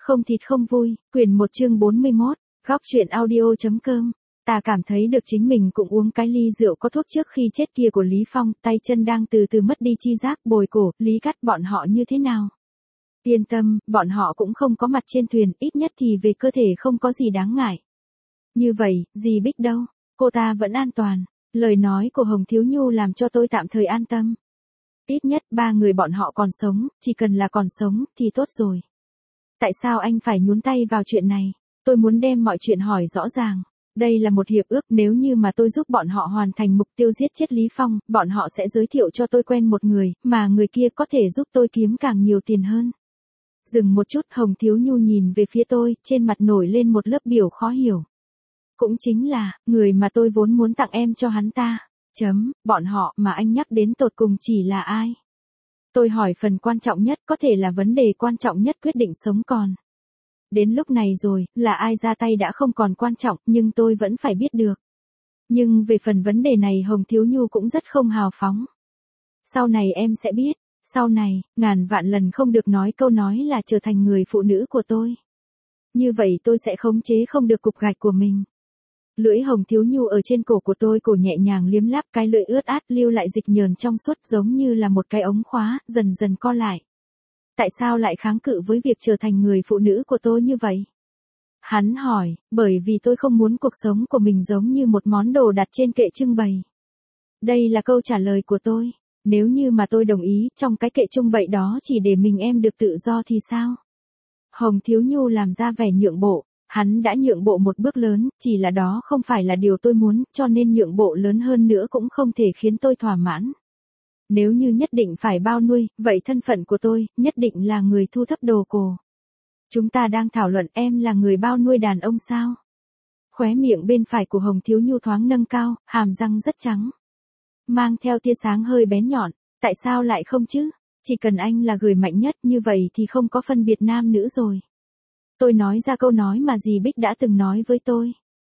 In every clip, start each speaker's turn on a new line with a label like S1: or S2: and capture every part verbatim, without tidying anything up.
S1: Không thịt không vui, quyển một chương bốn mươi mốt, góc truyện audio.com. Ta cảm thấy được chính mình cũng uống cái ly rượu có thuốc trước khi chết kia của Lý Phong, tay chân đang từ từ mất đi chi giác, bồi cổ, Lý Cắt bọn họ như thế nào? Yên tâm, bọn họ cũng không có mặt trên thuyền, ít nhất thì về cơ thể không có gì đáng ngại. Như vậy, dì Bích đâu? Cô ta vẫn an toàn. Lời nói của Hồng Thiếu Nhu làm cho tôi tạm thời an tâm. Ít nhất ba người bọn họ còn sống, chỉ cần là còn sống, thì tốt rồi. Tại sao anh phải nhúng tay vào chuyện này? Tôi muốn đem mọi chuyện hỏi rõ ràng. Đây là một hiệp ước, nếu như mà tôi giúp bọn họ hoàn thành mục tiêu giết chết Lý Phong, bọn họ sẽ giới thiệu cho tôi quen một người, mà người kia có thể giúp tôi kiếm càng nhiều tiền hơn. Dừng một chút, Hồng Thiếu Nhu nhìn về phía tôi, trên mặt nổi lên một lớp biểu khó hiểu. Cũng chính là, người mà tôi vốn muốn tặng em cho hắn ta. Chấm, bọn họ mà anh nhắc đến tột cùng chỉ là ai? Tôi hỏi phần quan trọng nhất, có thể là vấn đề quan trọng nhất quyết định sống còn. Đến lúc này rồi, là ai ra tay đã không còn quan trọng, nhưng tôi vẫn phải biết được. Nhưng về phần vấn đề này Hồng Thiếu Nhu cũng rất không hào phóng. Sau này em sẽ biết, sau này, ngàn vạn lần không được nói câu nói là trở thành người phụ nữ của tôi. Như vậy tôi sẽ khống chế không được cục gạch của mình. Lưỡi Hồng Thiếu Nhu ở trên cổ của tôi, cổ nhẹ nhàng liếm láp, cái lưỡi ướt át lưu lại dịch nhờn trong suốt giống như là một cái ống khóa, dần dần co lại. Tại sao lại kháng cự với việc trở thành người phụ nữ của tôi như vậy? Hắn hỏi, bởi vì tôi không muốn cuộc sống của mình giống như một món đồ đặt trên kệ trưng bày. Đây là câu trả lời của tôi. Nếu như mà tôi đồng ý, trong cái kệ trưng bày đó chỉ để mình em được tự do thì sao? Hồng Thiếu Nhu làm ra vẻ nhượng bộ. Hắn đã nhượng bộ một bước lớn, chỉ là đó không phải là điều tôi muốn, cho nên nhượng bộ lớn hơn nữa cũng không thể khiến tôi thỏa mãn. Nếu như nhất định phải bao nuôi, vậy thân phận của tôi, nhất định là người thu thập đồ cổ. Chúng ta đang thảo luận em là người bao nuôi đàn ông sao? Khóe miệng bên phải của Hồng Thiếu Nhu thoáng nâng cao, hàm răng rất trắng. Mang theo tia sáng hơi bén nhọn, tại sao lại không chứ? Chỉ cần anh là người mạnh nhất như vậy thì không có phân biệt nam nữ rồi. Tôi nói ra câu nói mà dì Bích đã từng nói với tôi.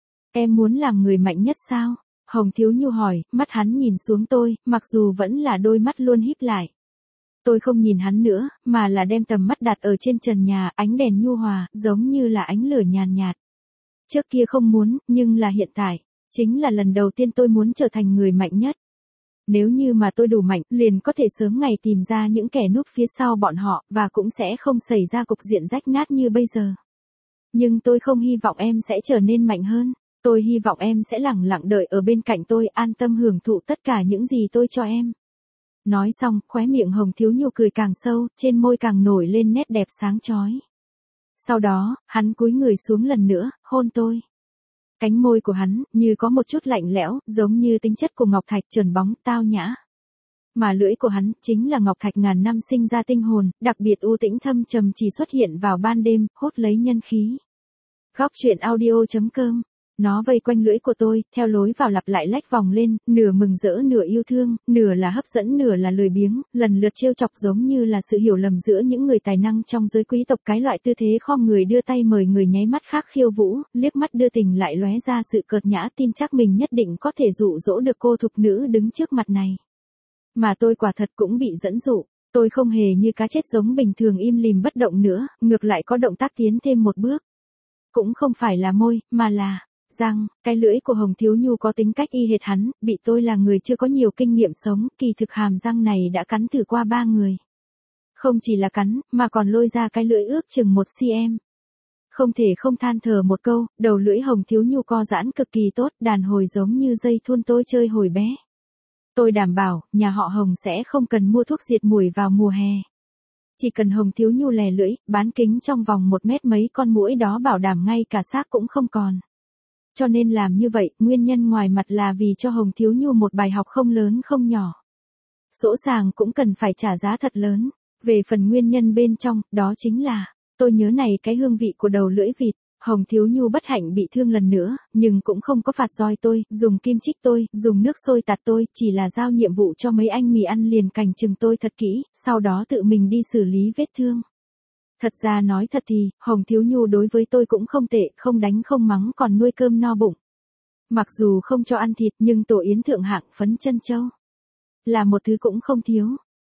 S1: Em muốn làm người mạnh nhất sao? Hồng Thiếu Nhu hỏi, mắt hắn nhìn xuống tôi, mặc dù vẫn là đôi mắt luôn híp lại. Tôi không nhìn hắn nữa, mà là đem tầm mắt đặt ở trên trần nhà, ánh đèn nhu hòa, giống như là ánh lửa nhàn nhạt. Trước kia không muốn, nhưng là hiện tại, chính là lần đầu tiên tôi muốn trở thành người mạnh nhất. Nếu như mà tôi đủ mạnh, liền có thể sớm ngày tìm ra những kẻ núp phía sau bọn họ, và cũng sẽ không xảy ra cục diện rách nát như bây giờ. Nhưng tôi không hy vọng em sẽ trở nên mạnh hơn. Tôi hy vọng em sẽ lẳng lặng đợi ở bên cạnh tôi, an tâm hưởng thụ tất cả những gì tôi cho em. Nói xong, khóe miệng Hồng Thiếu Nhu cười càng sâu, trên môi càng nổi lên nét đẹp sáng chói. Sau đó, hắn cúi người xuống lần nữa, hôn tôi. Cánh môi của hắn, như có một chút lạnh lẽo, giống như tính chất của ngọc thạch trơn bóng, tao nhã. Mà lưỡi của hắn, chính là ngọc thạch ngàn năm sinh ra tinh hồn, đặc biệt u tĩnh thâm trầm chỉ xuất hiện vào ban đêm, hút lấy nhân khí. Góc truyện audio.com. Nó vây quanh lưỡi của tôi, theo lối vào lặp lại lách vòng lên, nửa mừng rỡ nửa yêu thương, nửa là hấp dẫn nửa là lười biếng, lần lượt trêu chọc giống như là sự hiểu lầm giữa những người tài năng trong giới quý tộc, cái loại tư thế khom người đưa tay mời người nháy mắt khác khiêu vũ, liếc mắt đưa tình lại lóe ra sự cợt nhã, tin chắc mình nhất định có thể dụ dỗ được cô thục nữ đứng trước mặt này. Mà tôi quả thật cũng bị dẫn dụ, tôi không hề như cá chết giống bình thường im lìm bất động nữa, ngược lại có động tác tiến thêm một bước. Cũng không phải là môi, mà là răng. Cái lưỡi của Hồng Thiếu Nhu có tính cách y hệt hắn, bị tôi là người chưa có nhiều kinh nghiệm sống, kỳ thực hàm răng này đã cắn thử qua ba người. Không chỉ là cắn, mà còn lôi ra cái lưỡi ước chừng một xăng-ti-mét. Không thể không than thở một câu, đầu lưỡi Hồng Thiếu Nhu co giãn cực kỳ tốt, đàn hồi giống như dây thun tôi chơi hồi bé. Tôi đảm bảo, nhà họ Hồng sẽ không cần mua thuốc diệt muỗi vào mùa hè. Chỉ cần Hồng Thiếu Nhu lè lưỡi, bán kính trong vòng một mét mấy con muỗi đó bảo đảm ngay cả xác cũng không còn. Cho nên làm như vậy, nguyên nhân ngoài mặt là vì cho Hồng Thiếu Nhu một bài học không lớn không nhỏ. Sỗ sàng cũng cần phải trả giá thật lớn. Về phần nguyên nhân bên trong, đó chính là, tôi nhớ này cái hương vị của đầu lưỡi vịt. Hồng Thiếu Nhu bất hạnh bị thương lần nữa, nhưng cũng không có phạt roi tôi, dùng kim chích tôi, dùng nước sôi tạt tôi, chỉ là giao nhiệm vụ cho mấy anh mì ăn liền cành chừng tôi thật kỹ, sau đó tự mình đi xử lý vết thương. Thật ra nói thật thì, Hồng Thiếu Nhu đối với tôi cũng không tệ, không đánh không mắng còn nuôi cơm no bụng. Mặc dù không cho ăn thịt nhưng tổ yến thượng hạng phấn chân châu là một thứ cũng không thiếu.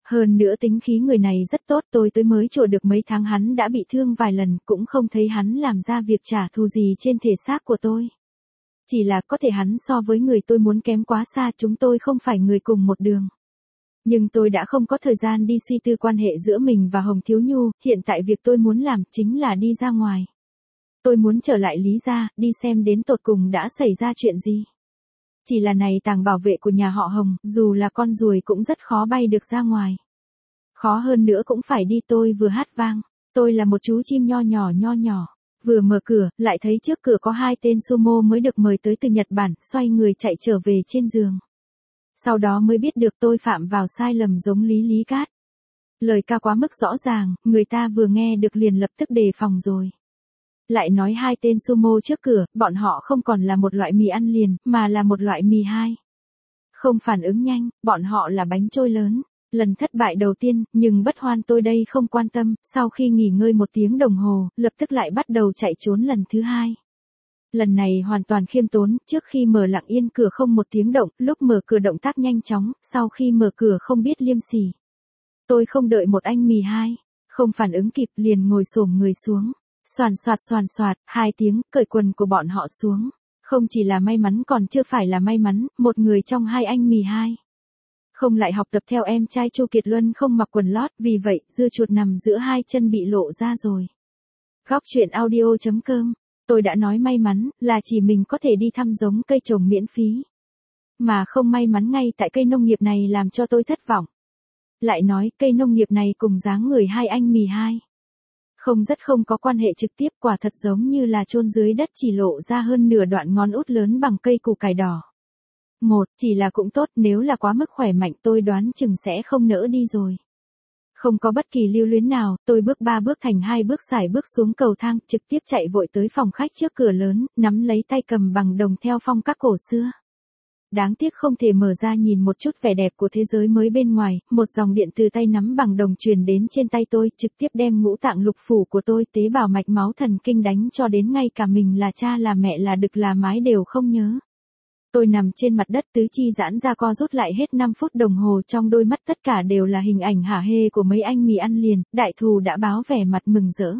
S1: Hơn nữa tính khí người này rất tốt, tôi tới mới chùa được mấy tháng hắn đã bị thương vài lần, cũng không thấy hắn làm ra việc trả thù gì trên thể xác của tôi. Chỉ là có thể hắn so với người tôi muốn kém quá xa, chúng tôi không phải người cùng một đường. Nhưng tôi đã không có thời gian đi suy tư quan hệ giữa mình và Hồng Thiếu Nhu, hiện tại việc tôi muốn làm chính là đi ra ngoài. Tôi muốn trở lại Lý gia, đi xem đến tột cùng đã xảy ra chuyện gì. Chỉ là này tàng bảo vệ của nhà họ Hồng, dù là con ruồi cũng rất khó bay được ra ngoài. Khó hơn nữa cũng phải đi, tôi vừa hát vang. Tôi là một chú chim nho nhỏ nho nhỏ. Vừa mở cửa, lại thấy trước cửa có hai tên sumo mới được mời tới từ Nhật Bản, xoay người chạy trở về trên giường. Sau đó mới biết được tôi phạm vào sai lầm giống Lý Lý Cát. Lời ca quá mức rõ ràng, người ta vừa nghe được liền lập tức đề phòng rồi. Lại nói hai tên sumo trước cửa, bọn họ không còn là một loại mì ăn liền, mà là một loại mì hai. Không phản ứng nhanh, bọn họ là bánh trôi lớn. Lần thất bại đầu tiên, nhưng bất hoan tôi đây không quan tâm, sau khi nghỉ ngơi một tiếng đồng hồ, lập tức lại bắt đầu chạy trốn lần thứ hai. Lần này hoàn toàn khiêm tốn, trước khi mở lặng yên cửa không một tiếng động, lúc mở cửa động tác nhanh chóng, sau khi mở cửa không biết liêm sỉ. Tôi không đợi một anh mì hai, không phản ứng kịp liền ngồi xổm người xuống. Xoàn xoạt xoàn xoạt, hai tiếng, cởi quần của bọn họ xuống. Không chỉ là may mắn còn chưa phải là may mắn, một người trong hai anh mì hai. Không lại học tập theo em trai Chu Kiệt Luân không mặc quần lót, vì vậy, dưa chuột nằm giữa hai chân bị lộ ra rồi. Góc truyện audio chấm com. Tôi đã nói may mắn, là chỉ mình có thể đi thăm giống cây trồng miễn phí. Mà không may mắn ngay tại cây nông nghiệp này làm cho tôi thất vọng. Lại nói, cây nông nghiệp này cùng dáng người hai anh mì hai. Không rất không có quan hệ trực tiếp, quả thật giống như là chôn dưới đất, chỉ lộ ra hơn nửa đoạn ngón út lớn bằng cây củ cải đỏ. Một, chỉ là cũng tốt, nếu là quá mức khỏe mạnh tôi đoán chừng sẽ không nỡ đi rồi. Không có bất kỳ lưu luyến nào, tôi bước ba bước thành hai bước xài bước xuống cầu thang, trực tiếp chạy vội tới phòng khách trước cửa lớn, nắm lấy tay cầm bằng đồng theo phong cách cổ xưa. Đáng tiếc không thể mở ra nhìn một chút vẻ đẹp của thế giới mới bên ngoài, một dòng điện từ tay nắm bằng đồng truyền đến trên tay tôi, trực tiếp đem ngũ tạng lục phủ của tôi, tế bào mạch máu thần kinh đánh cho đến ngay cả mình là cha là mẹ là đực là mái đều không nhớ. Tôi nằm trên mặt đất, tứ chi giãn ra co rút lại hết năm phút đồng hồ, trong đôi mắt tất cả đều là hình ảnh hả hê của mấy anh mì ăn liền, đại thù đã báo vẻ mặt mừng rỡ.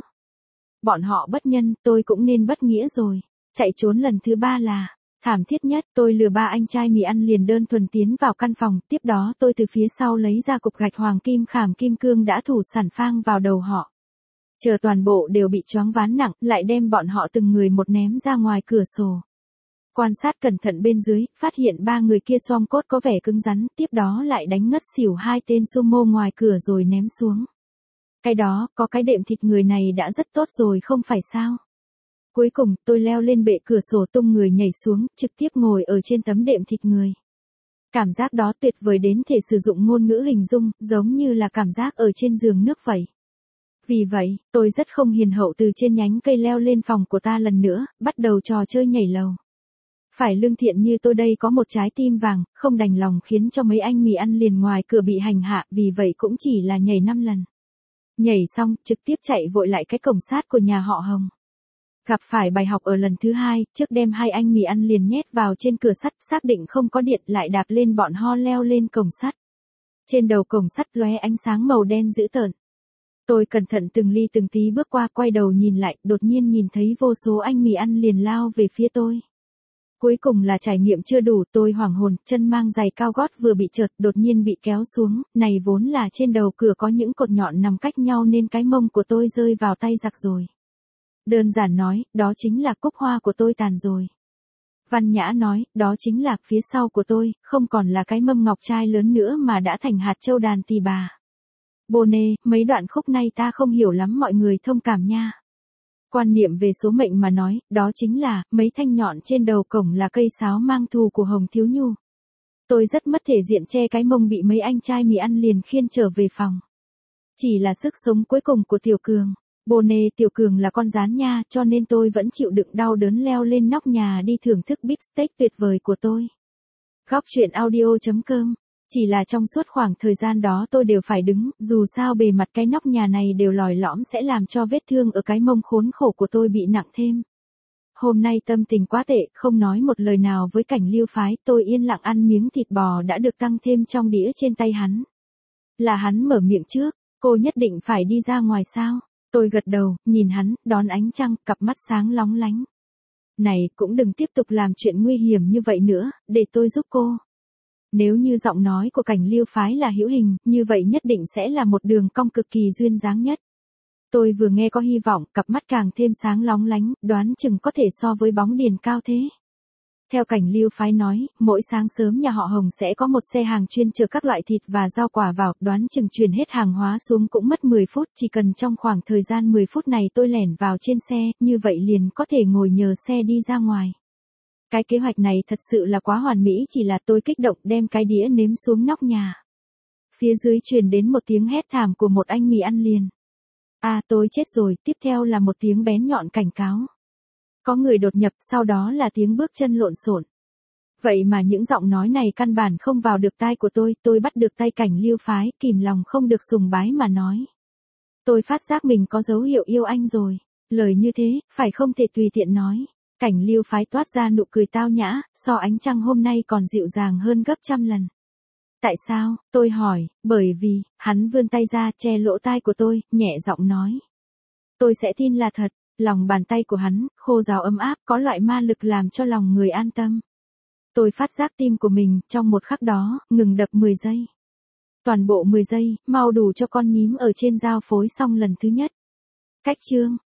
S1: Bọn họ bất nhân, tôi cũng nên bất nghĩa rồi. Chạy trốn lần thứ ba là thảm thiết nhất, tôi lừa ba anh trai mì ăn liền đơn thuần tiến vào căn phòng, tiếp đó tôi từ phía sau lấy ra cục gạch hoàng kim khảm kim cương đã thủ sẵn phang vào đầu họ. Chờ toàn bộ đều bị choáng váng nặng, lại đem bọn họ từng người một ném ra ngoài cửa sổ. Quan sát cẩn thận bên dưới, phát hiện ba người kia xom cốt có vẻ cứng rắn, tiếp đó lại đánh ngất xỉu hai tên sumo ngoài cửa rồi ném xuống. Cái đó, có cái đệm thịt người này đã rất tốt rồi không phải sao? Cuối cùng, tôi leo lên bệ cửa sổ tung người nhảy xuống, trực tiếp ngồi ở trên tấm đệm thịt người. Cảm giác đó tuyệt vời đến thể sử dụng ngôn ngữ hình dung, giống như là cảm giác ở trên giường nước vậy. Vì vậy, tôi rất không hiền hậu từ trên nhánh cây leo lên phòng của ta lần nữa, bắt đầu trò chơi nhảy lầu. Phải lương thiện như tôi đây có một trái tim vàng, không đành lòng khiến cho mấy anh mì ăn liền ngoài cửa bị hành hạ, vì vậy cũng chỉ là nhảy năm lần. Nhảy xong, trực tiếp chạy vội lại cái cổng sắt của nhà họ Hồng. Gặp phải bài học ở lần thứ hai, trước đem hai anh mì ăn liền nhét vào trên cửa sắt, xác định không có điện lại đạp lên bọn ho leo lên cổng sắt. Trên đầu cổng sắt lóe ánh sáng màu đen dữ tợn. Tôi cẩn thận từng ly từng tí bước qua, quay đầu nhìn lại, đột nhiên nhìn thấy vô số anh mì ăn liền lao về phía tôi. Cuối cùng là trải nghiệm chưa đủ, tôi hoảng hồn, chân mang giày cao gót vừa bị trượt, đột nhiên bị kéo xuống, này vốn là trên đầu cửa có những cột nhọn nằm cách nhau nên cái mông của tôi rơi vào tay giặc rồi. Đơn giản nói, đó chính là cúc hoa của tôi tàn rồi. Văn nhã nói, đó chính là phía sau của tôi, không còn là cái mâm ngọc trai lớn nữa mà đã thành hạt châu đàn tỳ bà. Bồ nê, mấy đoạn khúc này ta không hiểu lắm, mọi người thông cảm nha. Quan niệm về số mệnh mà nói, đó chính là, mấy thanh nhọn trên đầu cổng là cây sáo mang thù của Hồng Thiếu Nhu. Tôi rất mất thể diện che cái mông bị mấy anh trai mì ăn liền khiêng trở về phòng. Chỉ là sức sống cuối cùng của Tiểu Cường. Bồ nê, Tiểu Cường là con rán nha, cho nên tôi vẫn chịu đựng đau đớn leo lên nóc nhà đi thưởng thức beef steak tuyệt vời của tôi. Góc truyện audio chấm com. Chỉ là trong suốt khoảng thời gian đó tôi đều phải đứng, dù sao bề mặt cái nóc nhà này đều lòi lõm sẽ làm cho vết thương ở cái mông khốn khổ của tôi bị nặng thêm. Hôm nay tâm tình quá tệ, không nói một lời nào với Cảnh Lưu phái, tôi yên lặng ăn miếng thịt bò đã được tăng thêm trong đĩa trên tay hắn. Là hắn mở miệng trước, cô nhất định phải đi ra ngoài sao? Tôi gật đầu, nhìn hắn, đón ánh trăng, cặp mắt sáng lóng lánh. Này, cũng đừng tiếp tục làm chuyện nguy hiểm như vậy nữa, để tôi giúp cô. Nếu như giọng nói của Cảnh Lưu phái là hữu hình, như vậy nhất định sẽ là một đường cong cực kỳ duyên dáng nhất. Tôi vừa nghe có hy vọng, cặp mắt càng thêm sáng lóng lánh, đoán chừng có thể so với bóng điền cao thế. Theo Cảnh Lưu phái nói, mỗi sáng sớm nhà họ Hồng sẽ có một xe hàng chuyên chở các loại thịt và rau quả vào, đoán chừng chuyển hết hàng hóa xuống cũng mất mười phút, chỉ cần trong khoảng thời gian mười phút này tôi lẻn vào trên xe, như vậy liền có thể ngồi nhờ xe đi ra ngoài. Cái kế hoạch này thật sự là quá hoàn mỹ, chỉ là tôi kích động đem cái đĩa nếm xuống nóc nhà. Phía dưới truyền đến một tiếng hét thảm của một anh mì ăn liền. À, tôi chết rồi, tiếp theo là một tiếng bén nhọn cảnh cáo. Có người đột nhập, sau đó là tiếng bước chân lộn xộn. Vậy mà những giọng nói này căn bản không vào được tai của tôi, tôi bắt được tay Cảnh Lưu phái, kìm lòng không được sùng bái mà nói. Tôi phát giác mình có dấu hiệu yêu anh rồi, lời như thế, phải không thể tùy tiện nói. Cảnh Lưu phái toát ra nụ cười tao nhã, so ánh trăng hôm nay còn dịu dàng hơn gấp trăm lần. Tại sao, tôi hỏi, bởi vì, hắn vươn tay ra che lỗ tai của tôi, nhẹ giọng nói. Tôi sẽ tin là thật, lòng bàn tay của hắn, khô ráo ấm áp, có loại ma lực làm cho lòng người an tâm. Tôi phát giác tim của mình, trong một khắc đó, ngừng đập mười giây. Toàn bộ mười giây, mau đủ cho con nhím ở trên giao phối xong lần thứ nhất. Cách chương.